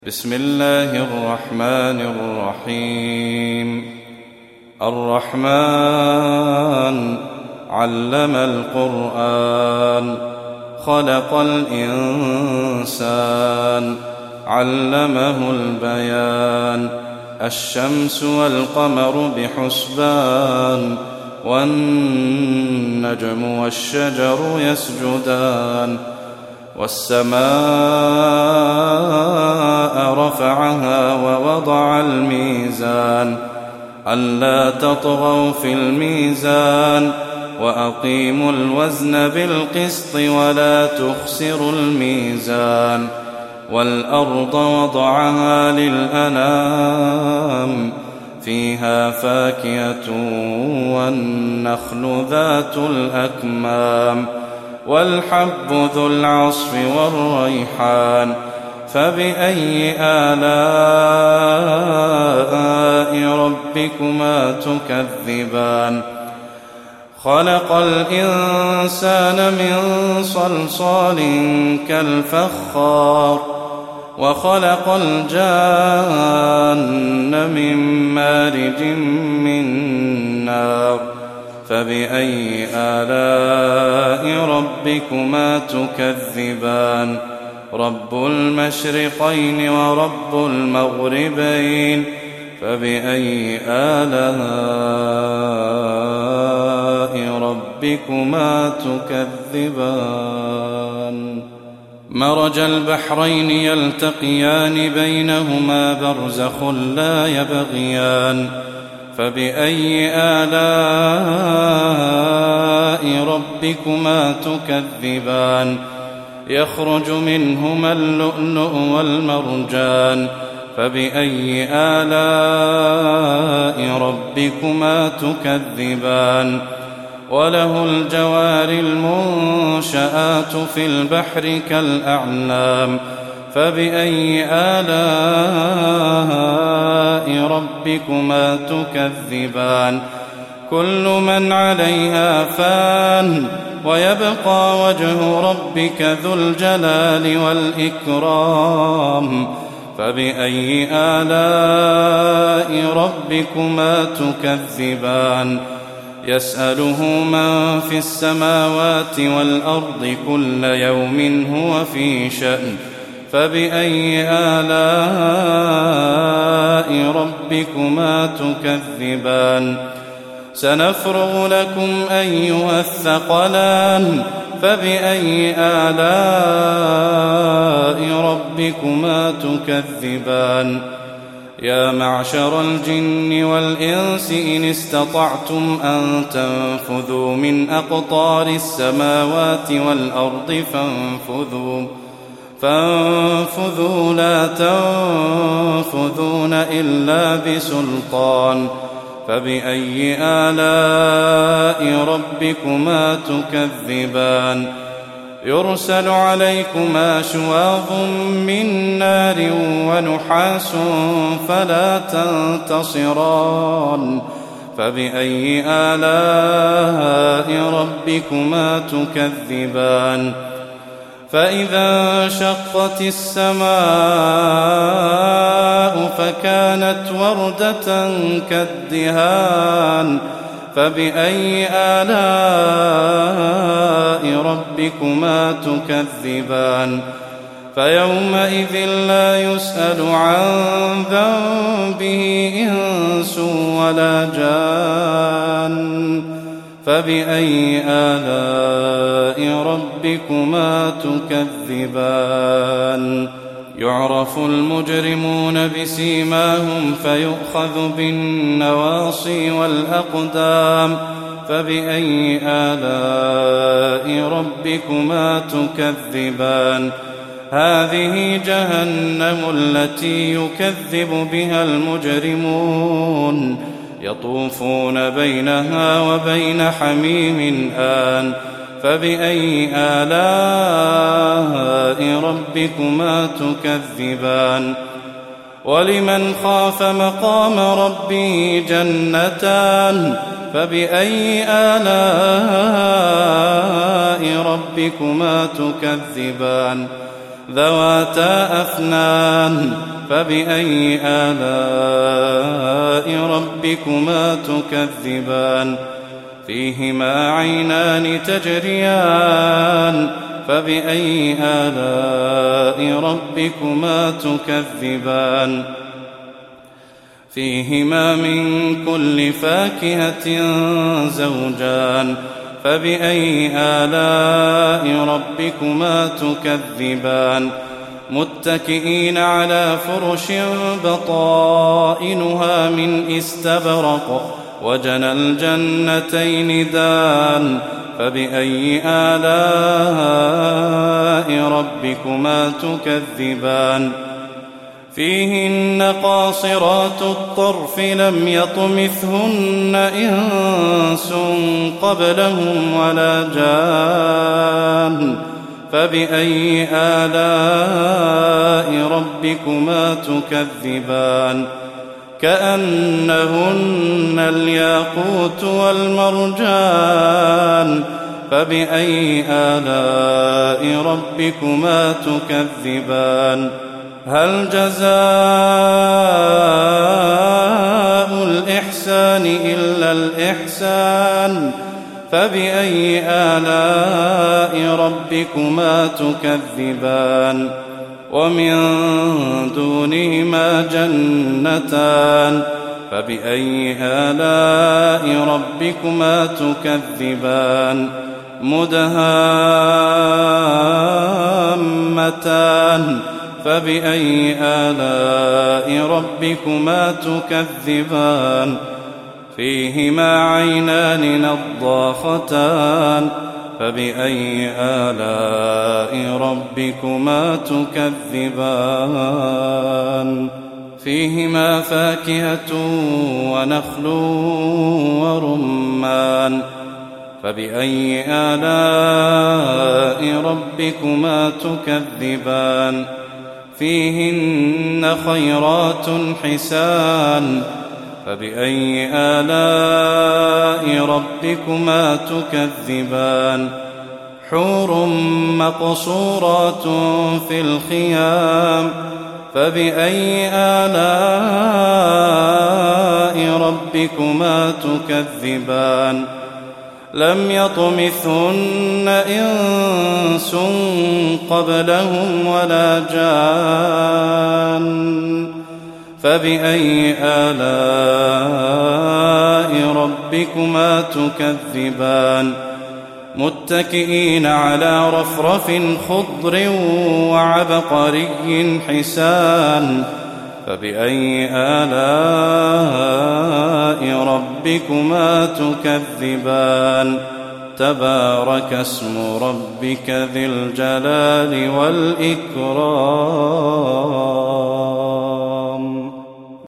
بسم الله الرحمن الرحيم. الرحمن علم القرآن، خلق الإنسان، علمه البيان. الشمس والقمر بحسبان، والنجم والشجر يسجدان. والسماء رفعها ووضع الميزان، ألا تطغوا في الميزان، وأقيموا الوزن بالقسط ولا تخسروا الميزان. والأرض وضعها للأنام، فيها فاكهة والنخل ذات الأكمام، والحب ذو العصف والريحان. فبأي آلاء ربكما تكذبان؟ خلق الإنسان من صلصال كالفخار، وخلق الجان من مارج من نار. فبأي آلاء ربكما تكذبان؟ رب المشرقين ورب المغربين. فبأي آلاء ربكما تكذبان؟ مرج البحرين يلتقيان، بينهما برزخ لا يبغيان. فبأي آلاء ربكما تكذبان؟ يخرج منهما اللؤلؤ والمرجان. فبأي آلاء ربكما تكذبان؟ وله الجوار المنشآت في البحر كالأعلام. فبأي آلاء ربكما تكذبان؟ كل من عليها فان، ويبقى وجه ربك ذو الجلال والإكرام. فبأي آلاء ربكما تكذبان؟ يسأله من في السماوات والأرض، كل يوم هو في شأن. فبأي آلاء ربكما تكذبان؟ سنفرغ لكم أيها الثقلان. فبأي آلاء ربكما تكذبان؟ يا معشر الجن والإنس إن استطعتم أن تنفذوا من أقطار السماوات والأرض فانفذوا لا تنفذون إلا بسلطان. فبأي آلاء ربكما تكذبان؟ يرسل عليكما شواظ من نار ونحاس فلا تنتصران. فبأي آلاء ربكما تكذبان؟ فإذا انشقت السماء فكانت وردة كالدهان. فبأي آلاء ربكما تكذبان؟ فيومئذ لا يسأل عن ذنبه إنس ولا جان. فبأي آلاء ربكما تكذبان؟ يعرف المجرمون بسيماهم، فيؤخذ بالنواصي والأقدام. فبأي آلاء ربكما تكذبان؟ هذه جهنم التي يكذب بها المجرمون، يطوفون بينها وبين حميم آن. فبأي آلاء ربكما تكذبان؟ ولمن خاف مقام ربه جنتان. فبأي آلاء ربكما تكذبان؟ ذواتا أفنان فبأي آلاء ربكما تكذبان فيهما عينان تجريان فبأي آلاء ربكما تكذبان فيهما من كل فاكهة زوجان فبأي آلاء ربكما تكذبان متكئين على فرش بطائنها من استبرق وجنى الجنتين دان فبأي آلاء ربكما تكذبان فيهن قاصرات الطرف لم يطمثهن إنس قبلهم ولا جان فبأي آلاء ربكما تكذبان كأنهن الياقوت والمرجان فبأي آلاء ربكما تكذبان هل جزاء الإحسان إلا الإحسان فبأي آلاء ربكما تكذبان ومن دونهما جنتان فبأي آلاء ربكما تكذبان مدهامتان فبأي آلاء ربكما تكذبان فيهما عينان نضاختان فبأي آلاء ربكما تكذبان فيهما فاكهة ونخل ورمان فبأي آلاء ربكما تكذبان فيهن خيرات حسان فبأي آلاء ربكما تكذبان حور مقصورات في الخيام فبأي آلاء ربكما تكذبان لم يطمثهن إنس قبلهم ولا جان فبأي آلاء ربكما تكذبان متكئين على رفرف خضر وعبقري حسان فبأي آلاء ربكما تكذبان تبارك اسم ربك ذي الجلال والإكرام.